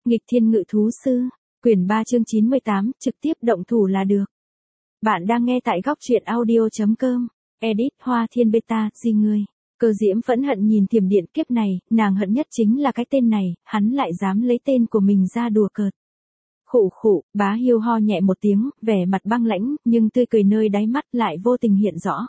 Nghịch thiên ngự thú sư, quyển 3 chương 98, trực tiếp động thủ là được. Bạn đang nghe tại góc truyện audio.com, edit Hoa Thiên Beta, gì người. Cơ Diễm phẫn hận nhìn Thiểm Điện kiếp này, nàng hận nhất chính là cái tên này, hắn lại dám lấy tên của mình ra đùa cợt. Khụ khụ, Bá Hiêu ho nhẹ một tiếng, vẻ mặt băng lãnh, nhưng tươi cười nơi đáy mắt lại vô tình hiện rõ.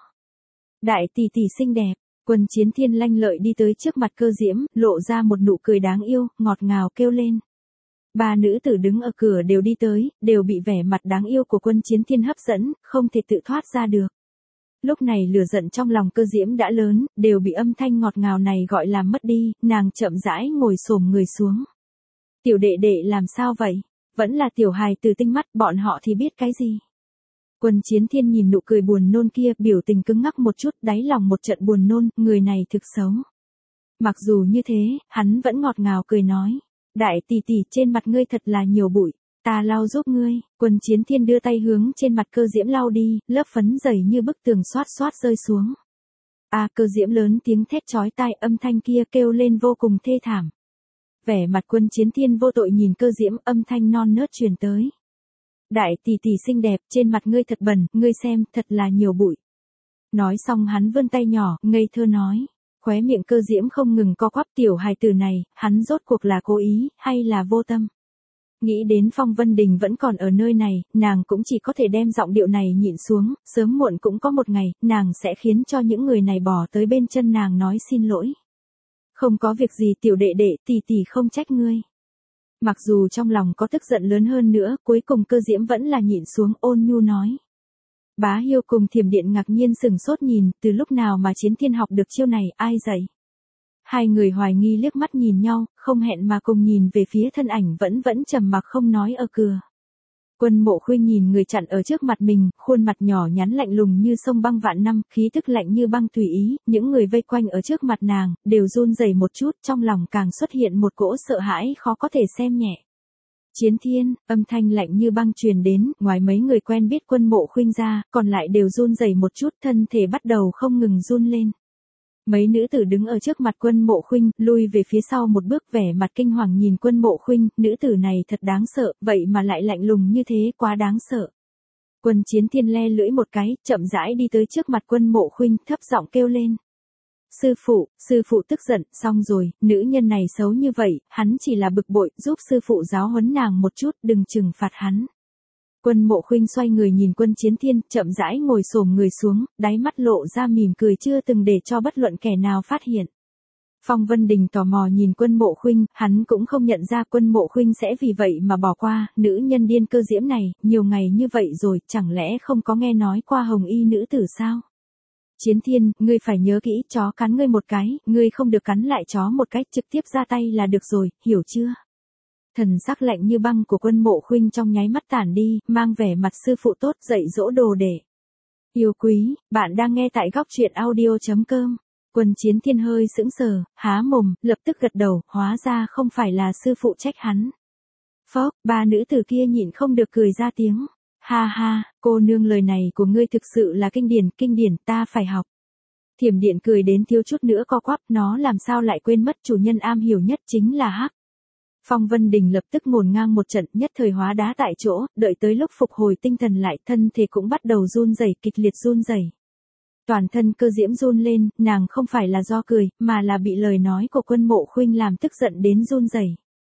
Đại tỷ tỷ xinh đẹp, Quân Chiến Thiên lanh lợi đi tới trước mặt Cơ Diễm, lộ ra một nụ cười đáng yêu, ngọt ngào kêu lên. Ba nữ tử đứng ở cửa đều đi tới, đều bị vẻ mặt đáng yêu của Quân Chiến Thiên hấp dẫn, không thể tự thoát ra được. Lúc này lửa giận trong lòng Cơ Diễm đã lớn, đều bị âm thanh ngọt ngào này gọi làm mất đi, nàng chậm rãi ngồi xổm người xuống. Tiểu đệ đệ làm sao vậy? Vẫn là tiểu hài từ tinh mắt, bọn họ thì biết cái gì? Quân Chiến Thiên nhìn nụ cười buồn nôn kia, biểu tình cứng ngắc một chút, đáy lòng một trận buồn nôn, người này thực xấu. Mặc dù như thế, hắn vẫn ngọt ngào cười nói. Đại tỷ tỷ, trên mặt ngươi thật là nhiều bụi, ta lau giúp ngươi. Quân Chiến Thiên đưa tay hướng trên mặt Cơ Diễm lau đi, lớp phấn dày như bức tường xoát xoát rơi xuống. Cơ Diễm lớn tiếng thét chói tai, âm thanh kia kêu lên vô cùng thê thảm. Vẻ mặt Quân Chiến Thiên vô tội nhìn Cơ Diễm, âm thanh non nớt truyền tới. Đại tỷ tỷ xinh đẹp, trên mặt ngươi thật bẩn, ngươi xem, thật là nhiều bụi. Nói xong hắn vươn tay nhỏ, ngây thơ nói. Khóe miệng Cơ Diễm không ngừng co quắp, tiểu hài tử này, hắn rốt cuộc là cố ý, hay là vô tâm. Nghĩ đến Phong Vân Đình vẫn còn ở nơi này, nàng cũng chỉ có thể đem giọng điệu này nhịn xuống, sớm muộn cũng có một ngày, nàng sẽ khiến cho những người này bỏ tới bên chân nàng nói xin lỗi. Không có việc gì tiểu đệ đệ, tỷ tỷ không trách ngươi. Mặc dù trong lòng có tức giận lớn hơn nữa, cuối cùng Cơ Diễm vẫn là nhịn xuống, ôn nhu nói. Bá Hiêu cùng Thiểm Điện ngạc nhiên sửng sốt nhìn, từ lúc nào mà Chiến Thiên học được chiêu này, ai dạy? Hai người hoài nghi liếc mắt nhìn nhau, không hẹn mà cùng nhìn về phía thân ảnh vẫn trầm mặc không nói ở cửa. Quân Mộ Khuynh nhìn người chặn ở trước mặt mình, khuôn mặt nhỏ nhắn lạnh lùng như sông băng vạn năm, khí tức lạnh như băng tùy ý, những người vây quanh ở trước mặt nàng, đều run rẩy một chút, trong lòng càng xuất hiện một cỗ sợ hãi khó có thể xem nhẹ. Chiến Thiên, âm thanh lạnh như băng truyền đến, ngoài mấy người quen biết Quân Mộ Khuynh ra, còn lại đều run rẩy một chút, thân thể bắt đầu không ngừng run lên. Mấy nữ tử đứng ở trước mặt Quân Mộ Khuynh, lui về phía sau một bước, vẻ mặt kinh hoàng nhìn Quân Mộ Khuynh, nữ tử này thật đáng sợ, vậy mà lại lạnh lùng như thế, quá đáng sợ. Quân Chiến Thiên le lưỡi một cái, chậm rãi đi tới trước mặt Quân Mộ Khuynh, thấp giọng kêu lên. Sư phụ tức giận, xong rồi, nữ nhân này xấu như vậy, hắn chỉ là bực bội, giúp sư phụ giáo huấn nàng một chút, đừng trừng phạt hắn. Quân Mộ Khuynh xoay người nhìn Quân Chiến Thiên, chậm rãi ngồi xổm người xuống, đáy mắt lộ ra mỉm cười chưa từng để cho bất luận kẻ nào phát hiện. Phong Vân Đình tò mò nhìn Quân Mộ Khuynh, hắn cũng không nhận ra Quân Mộ Khuynh sẽ vì vậy mà bỏ qua, nữ nhân điên Cơ Diễm này, nhiều ngày như vậy rồi, chẳng lẽ không có nghe nói qua hồng y nữ tử sao? Chiến Thiên, ngươi phải nhớ kỹ, chó cắn ngươi một cái, ngươi không được cắn lại chó một cái, trực tiếp ra tay là được rồi, hiểu chưa? Thần sắc lạnh như băng của Quân Mộ Khuynh trong nháy mắt tản đi, mang vẻ mặt sư phụ tốt dạy dỗ đồ đệ. Yêu quý, bạn đang nghe tại góc truyện audio.com. Quân Chiến Thiên hơi sững sờ, há mồm, lập tức gật đầu, hóa ra không phải là sư phụ trách hắn. Phốc, ba nữ tử kia nhịn không được cười ra tiếng. Ha ha, cô nương lời này của ngươi thực sự là kinh điển, ta phải học. Thiểm Điện cười đến thiếu chút nữa co quắp, nó làm sao lại quên mất chủ nhân am hiểu nhất chính là hắc. Phong Vân Đình lập tức ngổn ngang một trận, nhất thời hóa đá tại chỗ, đợi tới lúc phục hồi tinh thần lại, thân thể cũng bắt đầu run rẩy, kịch liệt run rẩy. Toàn thân Cơ Diễm run lên, nàng không phải là do cười, mà là bị lời nói của Quân Mộ Khuynh làm tức giận đến run rẩy.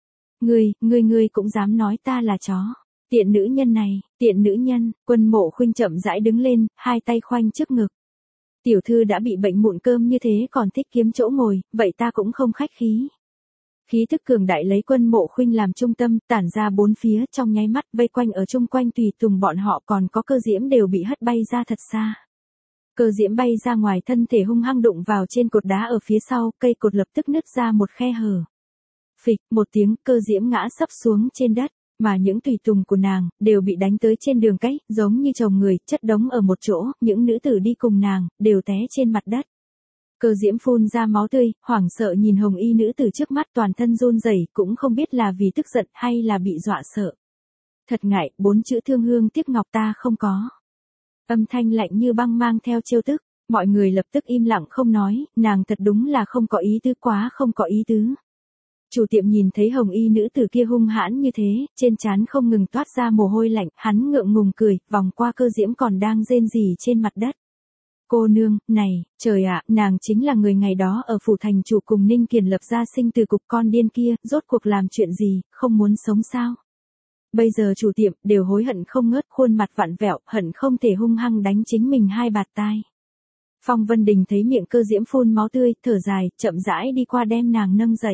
Ngươi cũng dám nói ta là chó. Tiện nữ nhân này, tiện nữ nhân. Quân Mộ Khuynh chậm rãi đứng lên, hai tay khoanh trước ngực. Tiểu thư đã bị bệnh mụn cơm như thế còn thích kiếm chỗ ngồi, vậy ta cũng không khách khí. Khí tức cường đại lấy Quân Mộ Khuynh làm trung tâm, tản ra bốn phía, trong nháy mắt vây quanh ở chung quanh tùy tùng bọn họ, còn có Cơ Diễm đều bị hất bay ra thật xa. Cơ Diễm bay ra ngoài, thân thể hung hăng đụng vào trên cột đá ở phía sau, cây cột lập tức nứt ra một khe hở. Phịch, một tiếng, Cơ Diễm ngã sấp xuống trên đất, mà những tùy tùng của nàng đều bị đánh tới trên đường cái, giống như chồng người, chất đống ở một chỗ, những nữ tử đi cùng nàng đều té trên mặt đất. Cơ Diễm phun ra máu tươi, hoảng sợ nhìn hồng y nữ tử trước mắt, toàn thân run rẩy, cũng không biết là vì tức giận hay là bị dọa sợ. Thật ngại, 4 chữ thương hương tiếc ngọc ta không có. Âm thanh lạnh như băng mang theo trêu tức, mọi người lập tức im lặng không nói, nàng thật đúng là không có ý tứ, quá không có ý tứ. Chủ tiệm nhìn thấy hồng y nữ tử kia hung hãn như thế, trên trán không ngừng toát ra mồ hôi lạnh, hắn ngượng ngùng cười, vòng qua Cơ Diễm còn đang rên rỉ trên mặt đất. Cô nương, này, trời ạ, nàng chính là người ngày đó ở phủ thành chủ cùng Ninh Kiền lập ra sinh từ cục con điên kia, rốt cuộc làm chuyện gì, không muốn sống sao? Bây giờ chủ tiệm đều hối hận không ngớt, khuôn mặt vặn vẹo, hận không thể hung hăng đánh chính mình hai bạt tai. Phong Vân Đình thấy miệng Cơ Diễm phun máu tươi, thở dài, chậm rãi đi qua đem nàng nâng dậy.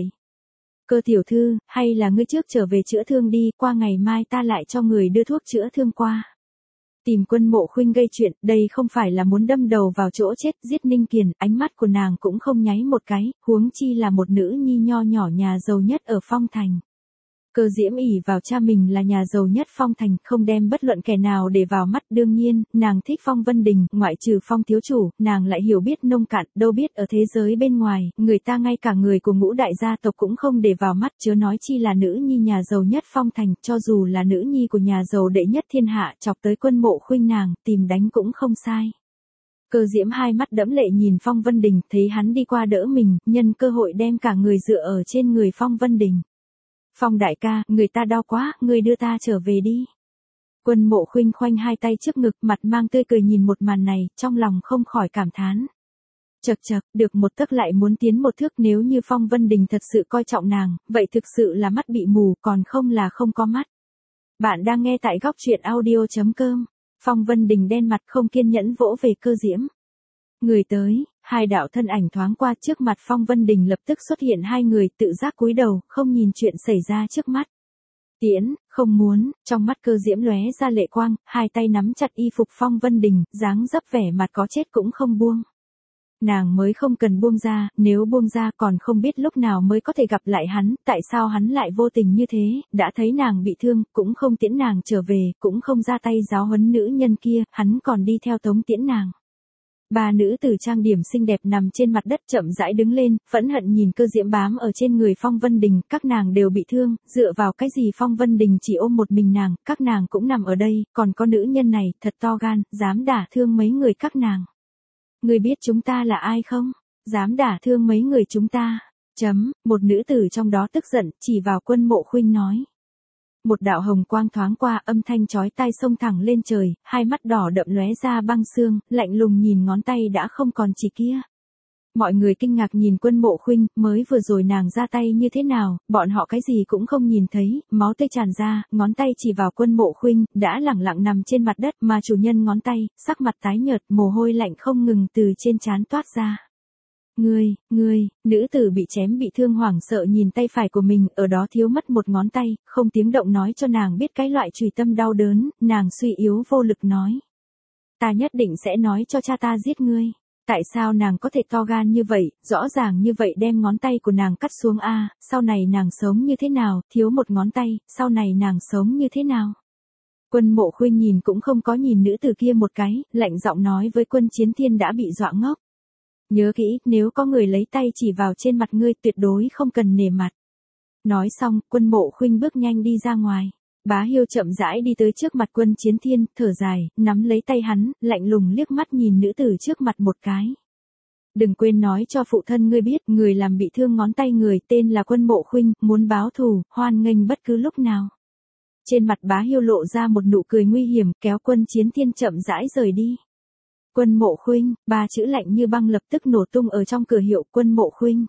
Cơ tiểu thư, hay là ngươi trước trở về chữa thương đi, qua ngày mai ta lại cho người đưa thuốc chữa thương qua. Tìm Quân Mộ Khuynh gây chuyện, đây không phải là muốn đâm đầu vào chỗ chết, giết Ninh Kiền, ánh mắt của nàng cũng không nháy một cái, huống chi là một nữ nhi nho nhỏ nhà giàu nhất ở Phong Thành. Cơ Diễm ỷ vào cha mình là nhà giàu nhất Phong Thành, không đem bất luận kẻ nào để vào mắt, đương nhiên, nàng thích Phong Vân Đình, ngoại trừ Phong thiếu chủ, nàng lại hiểu biết nông cạn, đâu biết ở thế giới bên ngoài, người ta ngay cả người của ngũ đại gia tộc cũng không để vào mắt, chớ nói chi là nữ nhi nhà giàu nhất Phong Thành, cho dù là nữ nhi của nhà giàu đệ nhất thiên hạ, chọc tới Quân Mộ Khuynh nàng, tìm đánh cũng không sai. Cơ Diễm hai mắt đẫm lệ nhìn Phong Vân Đình, thấy hắn đi qua đỡ mình, nhân cơ hội đem cả người dựa ở trên người Phong Vân Đình. Phong đại ca, người ta đau quá, người đưa ta trở về đi. Quân Mộ Khuynh khoanh hai tay trước ngực, mặt mang tươi cười nhìn một màn này, trong lòng không khỏi cảm thán. Chậc chậc, được một tấc lại muốn tiến một thước, nếu như Phong Vân Đình thật sự coi trọng nàng, vậy thực sự là mắt bị mù, còn không là không có mắt. Bạn đang nghe tại góc truyện audio.com. Phong Vân Đình đen mặt không kiên nhẫn vỗ về Cơ Diễm. Người tới, hai đạo thân ảnh thoáng qua trước mặt Phong Vân Đình, lập tức xuất hiện hai người, tự giác cúi đầu, không nhìn chuyện xảy ra trước mắt. Tiễn, không muốn, trong mắt Cơ Diễm lóe ra lệ quang, hai tay nắm chặt y phục Phong Vân Đình, dáng dấp vẻ mặt có chết cũng không buông. Nàng mới không cần buông ra, nếu buông ra còn không biết lúc nào mới có thể gặp lại hắn, tại sao hắn lại vô tình như thế, đã thấy nàng bị thương, cũng không tiễn nàng trở về, cũng không ra tay giáo huấn nữ nhân kia, hắn còn đi theo tống tiễn nàng. Ba nữ tử trang điểm xinh đẹp nằm trên mặt đất chậm rãi đứng lên, phẫn hận nhìn Cơ Diễm bám ở trên người Phong Vân Đình, các nàng đều bị thương, dựa vào cái gì Phong Vân Đình chỉ ôm một mình nàng, các nàng cũng nằm ở đây, còn có nữ nhân này, thật to gan, dám đả thương mấy người các nàng. Người biết chúng ta là ai không? Dám đả thương mấy người chúng ta. Một nữ tử trong đó tức giận, chỉ vào Quân Mộ Khuynh nói. Một đạo hồng quang thoáng qua, âm thanh chói tai xông thẳng lên trời, hai mắt đỏ đậm lóe ra băng xương, lạnh lùng nhìn ngón tay đã không còn chỉ kia. Mọi người kinh ngạc nhìn Quân Mộ Khuynh, mới vừa rồi nàng ra tay như thế nào, bọn họ cái gì cũng không nhìn thấy, máu tươi tràn ra, ngón tay chỉ vào Quân Mộ Khuynh, đã lẳng lặng nằm trên mặt đất, mà chủ nhân ngón tay, sắc mặt tái nhợt, mồ hôi lạnh không ngừng từ trên trán toát ra. Ngươi, nữ tử bị chém bị thương hoảng sợ nhìn tay phải của mình, ở đó thiếu mất một ngón tay, không tiếng động nói cho nàng biết cái loại chùy tâm đau đớn, nàng suy yếu vô lực nói. Ta nhất định sẽ nói cho cha ta giết ngươi. Tại sao nàng có thể to gan như vậy, rõ ràng như vậy đem ngón tay của nàng cắt xuống a, sau này nàng sống như thế nào, thiếu một ngón tay, sau này nàng sống như thế nào? Quân Mộ Khuynh nhìn cũng không có nhìn nữ tử kia một cái, lạnh giọng nói với Quân Chiến Thiên đã bị dọa ngốc. Nhớ kỹ, nếu có người lấy tay chỉ vào trên mặt ngươi tuyệt đối không cần nể mặt. Nói xong, Quân Mộ Khuynh bước nhanh đi ra ngoài. Bá Hiêu chậm rãi đi tới trước mặt Quân Chiến Thiên, thở dài, nắm lấy tay hắn, lạnh lùng liếc mắt nhìn nữ tử trước mặt một cái. Đừng quên nói cho phụ thân ngươi biết, người làm bị thương ngón tay người tên là Quân Mộ Khuynh, muốn báo thù, hoan nghênh bất cứ lúc nào. Trên mặt Bá Hiêu lộ ra một nụ cười nguy hiểm, kéo Quân Chiến Thiên chậm rãi rời đi. Quân Mộ Khuynh, ba chữ lạnh như băng lập tức nổ tung ở trong cửa hiệu. Quân Mộ Khuynh.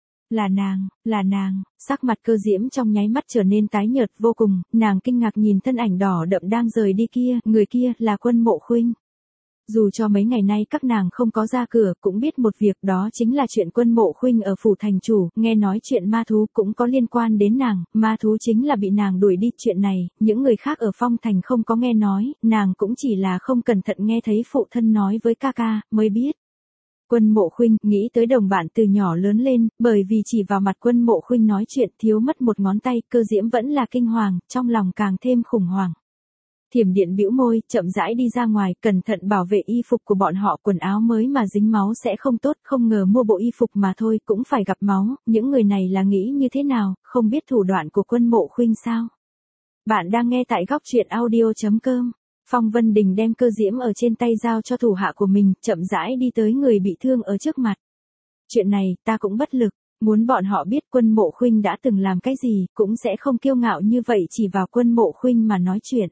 Là nàng, sắc mặt Cơ Diễm trong nháy mắt trở nên tái nhợt vô cùng, nàng kinh ngạc nhìn thân ảnh đỏ đậm đang rời đi kia, người kia là Quân Mộ Khuynh. Dù cho mấy ngày nay các nàng không có ra cửa, cũng biết một việc, đó chính là chuyện Quân Mộ Khuynh ở phủ thành chủ, nghe nói chuyện ma thú cũng có liên quan đến nàng, ma thú chính là bị nàng đuổi đi, chuyện này, những người khác ở Phong Thành không có nghe nói, nàng cũng chỉ là không cẩn thận nghe thấy phụ thân nói với ca ca, mới biết. Quân Mộ Khuynh nghĩ tới đồng bạn từ nhỏ lớn lên, bởi vì chỉ vào mặt Quân Mộ Khuynh nói chuyện thiếu mất một ngón tay, Cơ Diễm vẫn là kinh hoàng, trong lòng càng thêm khủng hoảng. Thiểm Điện bĩu môi, chậm rãi đi ra ngoài, cẩn thận bảo vệ y phục của bọn họ, quần áo mới mà dính máu sẽ không tốt, không ngờ mua bộ y phục mà thôi cũng phải gặp máu, những người này là nghĩ như thế nào, không biết thủ đoạn của Quân Mộ Khuynh sao? Bạn đang nghe tại góc truyện audio.com. Phong Vân Đình đem Cơ Diễm ở trên tay giao cho thủ hạ của mình, chậm rãi đi tới người bị thương ở trước mặt. Chuyện này, ta cũng bất lực. Muốn bọn họ biết Quân Mộ Khuynh đã từng làm cái gì, cũng sẽ không kiêu ngạo như vậy chỉ vào Quân Mộ Khuynh mà nói chuyện.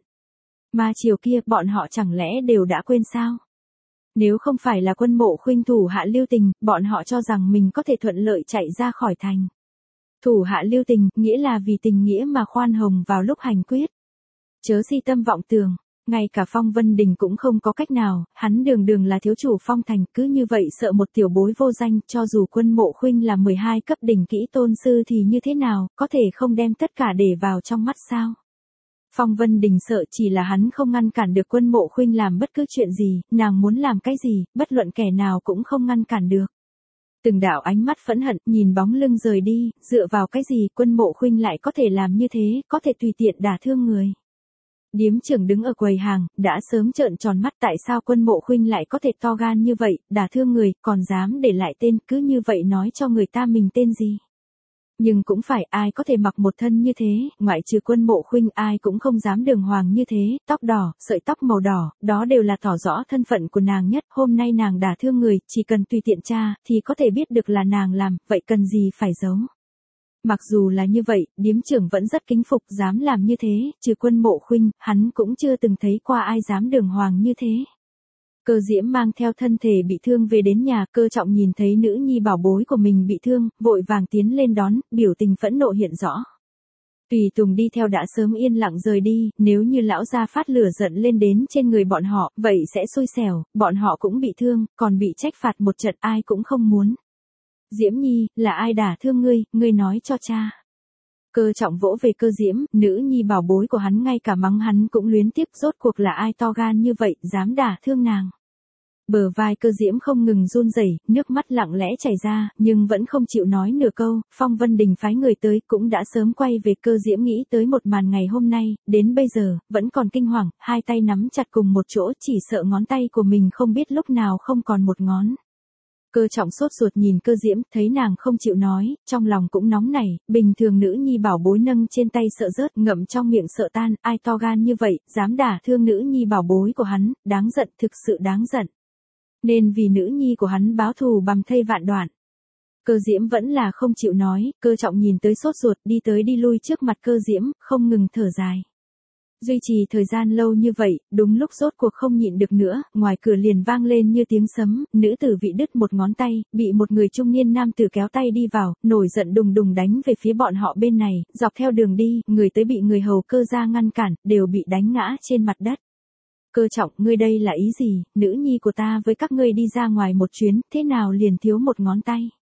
Mà chiều kia bọn họ chẳng lẽ đều đã quên sao? Nếu không phải là Quân Mộ Khuynh thủ hạ lưu tình, bọn họ cho rằng mình có thể thuận lợi chạy ra khỏi thành. Thủ hạ lưu tình, nghĩa là vì tình nghĩa mà khoan hồng vào lúc hành quyết. Chớ si tâm vọng tưởng, ngay cả Phong Vân Đình cũng không có cách nào, hắn đường đường là thiếu chủ Phong Thành, cứ như vậy sợ một tiểu bối vô danh, cho dù Quân Mộ Khuynh là 12 cấp đỉnh kỹ tôn sư thì như thế nào, có thể không đem tất cả để vào trong mắt sao? Phong Vân Đình sợ chỉ là hắn không ngăn cản được Quân Mộ Khuynh làm bất cứ chuyện gì, nàng muốn làm cái gì, bất luận kẻ nào cũng không ngăn cản được. Từng đạo ánh mắt phẫn hận, nhìn bóng lưng rời đi, dựa vào cái gì Quân Mộ Khuynh lại có thể làm như thế, có thể tùy tiện đả thương người. Điếm trưởng đứng ở quầy hàng, đã sớm trợn tròn mắt tại sao Quân Mộ Khuynh lại có thể to gan như vậy, đả thương người, còn dám để lại tên, cứ như vậy nói cho người ta mình tên gì. Nhưng cũng phải ai có thể mặc một thân như thế, ngoại trừ Quân Mộ Khuynh ai cũng không dám đường hoàng như thế, tóc đỏ, sợi tóc màu đỏ, đó đều là tỏ rõ thân phận của nàng nhất, hôm nay nàng đả thương người, chỉ cần tùy tiện tra, thì có thể biết được là nàng làm, vậy cần gì phải giấu. Mặc dù là như vậy, điếm trưởng vẫn rất kính phục dám làm như thế, trừ Quân Mộ Khuynh, hắn cũng chưa từng thấy qua ai dám đường hoàng như thế. Cơ Diễm mang theo thân thể bị thương về đến nhà, Cơ Trọng nhìn thấy nữ nhi bảo bối của mình bị thương, vội vàng tiến lên đón, biểu tình phẫn nộ hiện rõ. Tùy tùng đi theo đã sớm yên lặng rời đi, nếu như lão gia phát lửa giận lên đến trên người bọn họ, vậy sẽ xui xẻo, bọn họ cũng bị thương, còn bị trách phạt một trận ai cũng không muốn. Diễm Nhi, là ai đả thương ngươi nói cho cha. Cơ Trọng vỗ về Cơ Diễm, nữ nhi bảo bối của hắn ngay cả mắng hắn cũng luyến tiếc, rốt cuộc là ai to gan như vậy, dám đả thương nàng. Bờ vai Cơ Diễm không ngừng run rẩy, nước mắt lặng lẽ chảy ra, nhưng vẫn không chịu nói nửa câu, Phong Vân Đình phái người tới, cũng đã sớm quay về. Cơ Diễm nghĩ tới một màn ngày hôm nay, đến bây giờ, vẫn còn kinh hoàng, hai tay nắm chặt cùng một chỗ, chỉ sợ ngón tay của mình không biết lúc nào không còn một ngón. Cơ Trọng sốt ruột nhìn Cơ Diễm, thấy nàng không chịu nói, trong lòng cũng nóng nảy, bình thường nữ nhi bảo bối nâng trên tay sợ rớt, ngậm trong miệng sợ tan, ai to gan như vậy, dám đả thương nữ nhi bảo bối của hắn, đáng giận, thực sự đáng giận. Nên vì nữ nhi của hắn báo thù bằng thây vạn đoạn. Cơ Diễm vẫn là không chịu nói, Cơ Trọng nhìn tới sốt ruột, đi tới đi lui trước mặt Cơ Diễm, không ngừng thở dài. Duy trì thời gian lâu như vậy, đúng lúc rốt cuộc không nhịn được nữa, ngoài cửa liền vang lên như tiếng sấm, nữ tử vị đứt một ngón tay, bị một người trung niên nam tử kéo tay đi vào, nổi giận đùng đùng đánh về phía bọn họ bên này, dọc theo đường đi, người tới bị người hầu Cơ gia ngăn cản, đều bị đánh ngã trên mặt đất. Cơ Trọng, ngươi đây là ý gì, nữ nhi của ta với các ngươi đi ra ngoài một chuyến, thế nào liền thiếu một ngón tay.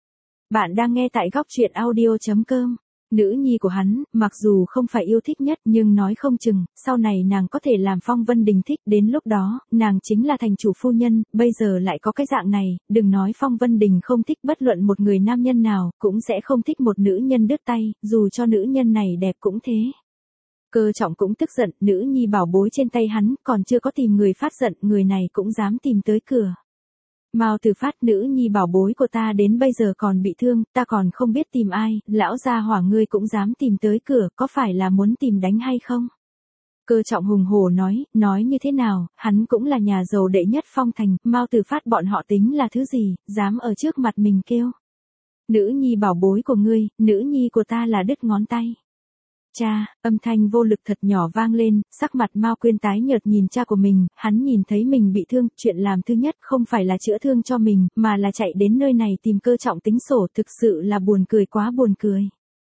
Bạn đang nghe tại góc truyện audio.com. Nữ nhi của hắn, mặc dù không phải yêu thích nhất nhưng nói không chừng, sau này nàng có thể làm Phong Vân Đình thích, đến lúc đó, nàng chính là thành chủ phu nhân, bây giờ lại có cái dạng này, đừng nói Phong Vân Đình không thích bất luận một người nam nhân nào, cũng sẽ không thích một nữ nhân đứt tay, dù cho nữ nhân này đẹp cũng thế. Cơ Trọng cũng tức giận, nữ nhi bảo bối trên tay hắn, còn chưa có tìm người phát giận, người này cũng dám tìm tới cửa. Mao Từ Phát, nữ nhi bảo bối của ta đến bây giờ còn bị thương, ta còn không biết tìm ai, lão gia hỏa ngươi cũng dám tìm tới cửa, có phải là muốn tìm đánh hay không? Cơ Trọng hùng hổ nói như thế nào, hắn cũng là nhà giàu đệ nhất Phong Thành, Mao Từ Phát bọn họ tính là thứ gì, dám ở trước mặt mình kêu. Nữ nhi bảo bối của ngươi, nữ nhi của ta là đứt ngón tay. Cha, âm thanh vô lực thật nhỏ vang lên, sắc mặt Mao Quyên tái nhợt nhìn cha của mình, hắn nhìn thấy mình bị thương, chuyện làm thứ nhất không phải là chữa thương cho mình, mà là chạy đến nơi này tìm Cơ Trọng tính sổ, thực sự là buồn cười quá buồn cười.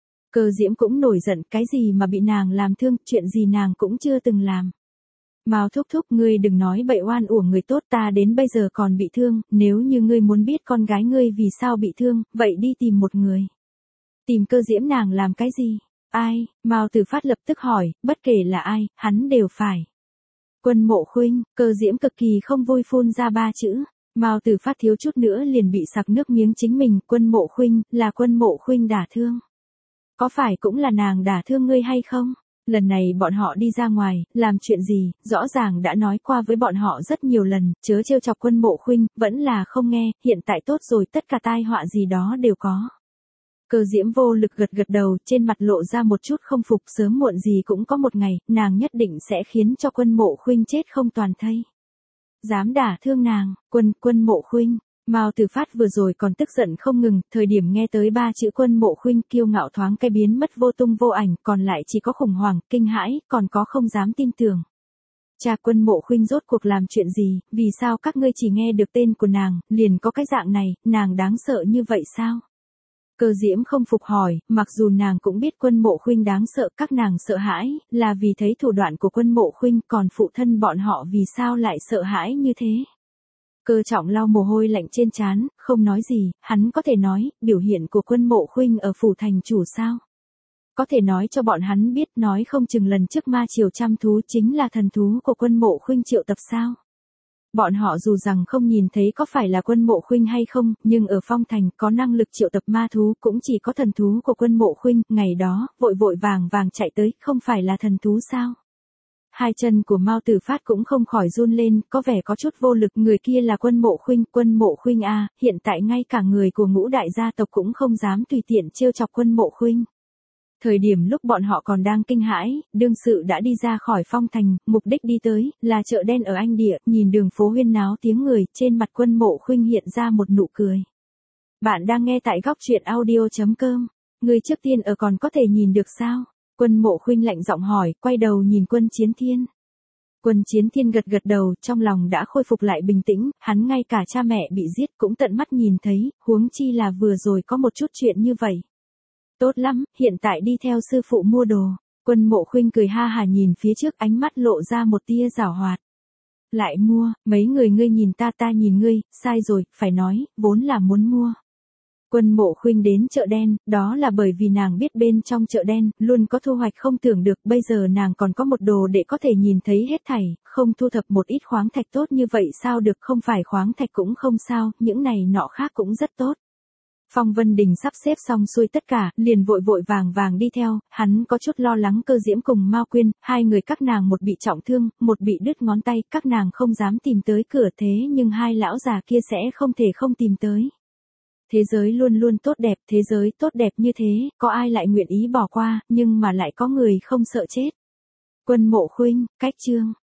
Cơ Diễm cũng nổi giận, cái gì mà bị nàng làm thương, chuyện gì nàng cũng chưa từng làm. Mao thúc thúc, ngươi đừng nói bậy oan uổng người tốt, ta đến bây giờ còn bị thương, nếu như ngươi muốn biết con gái ngươi vì sao bị thương, vậy đi tìm một người. Tìm Cơ Diễm nàng làm cái gì? Ai? Mao Từ Phát lập tức hỏi, bất kể là ai, hắn đều phải. Quân Mộ Khuynh. Cơ Diễm cực kỳ không vui phun ra ba chữ. Mao Từ Phát thiếu chút nữa liền bị sặc nước miếng chính mình, Quân Mộ Khuynh, là Quân Mộ Khuynh đả thương. Có phải cũng là nàng đả thương ngươi hay không? Lần này bọn họ đi ra ngoài, làm chuyện gì, rõ ràng đã nói qua với bọn họ rất nhiều lần, chớ trêu chọc Quân Mộ Khuynh, vẫn là không nghe, hiện tại tốt rồi, tất cả tai họa gì đó đều có. Cơ Diễm vô lực gật gật đầu, trên mặt lộ ra một chút không phục, sớm muộn gì cũng có một ngày, nàng nhất định sẽ khiến cho Quân Mộ Khuynh chết không toàn thây. Dám đả thương nàng, Quân Mộ Khuynh. Mao Tử Phát vừa rồi còn tức giận không ngừng, thời điểm nghe tới 3 chữ Quân Mộ Khuynh, kiêu ngạo thoáng cái biến mất vô tung vô ảnh, còn lại chỉ có khủng hoảng, kinh hãi, còn có không dám tin tưởng. Cha, Quân Mộ Khuynh rốt cuộc làm chuyện gì, vì sao các ngươi chỉ nghe được tên của nàng, liền có cái dạng này, nàng đáng sợ như vậy sao? Cơ Diễm không phục hỏi, mặc dù nàng cũng biết Quân Mộ Khuynh đáng sợ, các nàng sợ hãi, là vì thấy thủ đoạn của Quân Mộ Khuynh, còn phụ thân bọn họ vì sao lại sợ hãi như thế? Cơ Trọng lau mồ hôi lạnh trên trán, không nói gì, hắn có thể nói, biểu hiện của Quân Mộ Khuynh ở phủ thành chủ sao? Có thể nói cho bọn hắn biết, nói không chừng lần trước ma triều trăm thú chính là thần thú của Quân Mộ Khuynh triệu tập sao? Bọn họ dù rằng không nhìn thấy có phải là Quân Mộ Khuynh hay không, nhưng ở Phong Thành có năng lực triệu tập ma thú cũng chỉ có thần thú của Quân Mộ Khuynh, ngày đó, vội vội vàng vàng chạy tới, không phải là thần thú sao? Hai chân của Mao Tử Phát cũng không khỏi run lên, có vẻ có chút vô lực, người kia là Quân Mộ Khuynh a, hiện tại ngay cả người của Ngũ đại gia tộc cũng không dám tùy tiện trêu chọc Quân Mộ Khuynh. Thời điểm lúc bọn họ còn đang kinh hãi, đương sự đã đi ra khỏi Phong Thành, mục đích đi tới, là chợ đen ở Anh Địa, nhìn đường phố huyên náo tiếng người, trên mặt Quân Mộ Khuynh hiện ra một nụ cười. Bạn đang nghe tại góc truyện audio.com, người trước tiên ở còn có thể nhìn được sao? Quân Mộ Khuynh lạnh giọng hỏi, quay đầu nhìn Quân Chiến Thiên. Quân Chiến Thiên gật gật đầu, trong lòng đã khôi phục lại bình tĩnh, hắn ngay cả cha mẹ bị giết cũng tận mắt nhìn thấy, huống chi là vừa rồi có một chút chuyện như vậy. Tốt lắm, hiện tại đi theo sư phụ mua đồ. Quân Mộ Khuynh cười ha hà nhìn phía trước, ánh mắt lộ ra một tia giảo hoạt. Lại mua, mấy người ngươi nhìn ta, ta nhìn ngươi, sai rồi, phải nói, vốn là muốn mua. Quân Mộ Khuynh đến chợ đen, đó là bởi vì nàng biết bên trong chợ đen, luôn có thu hoạch không tưởng được, bây giờ nàng còn có một đồ để có thể nhìn thấy hết thảy, không thu thập một ít khoáng thạch tốt như vậy sao được, không phải khoáng thạch cũng không sao, những này nọ khác cũng rất tốt. Phong Vân Đình sắp xếp xong xuôi tất cả, liền vội vội vàng vàng đi theo, hắn có chút lo lắng Cơ Diễm cùng Mao Quyên, hai người các nàng một bị trọng thương, một bị đứt ngón tay, các nàng không dám tìm tới cửa, thế nhưng hai lão già kia sẽ không thể không tìm tới. Thế giới luôn luôn tốt đẹp, thế giới tốt đẹp như thế, có ai lại nguyện ý bỏ qua, nhưng mà lại có người không sợ chết. Quân Mộ Khuynh, cách chương.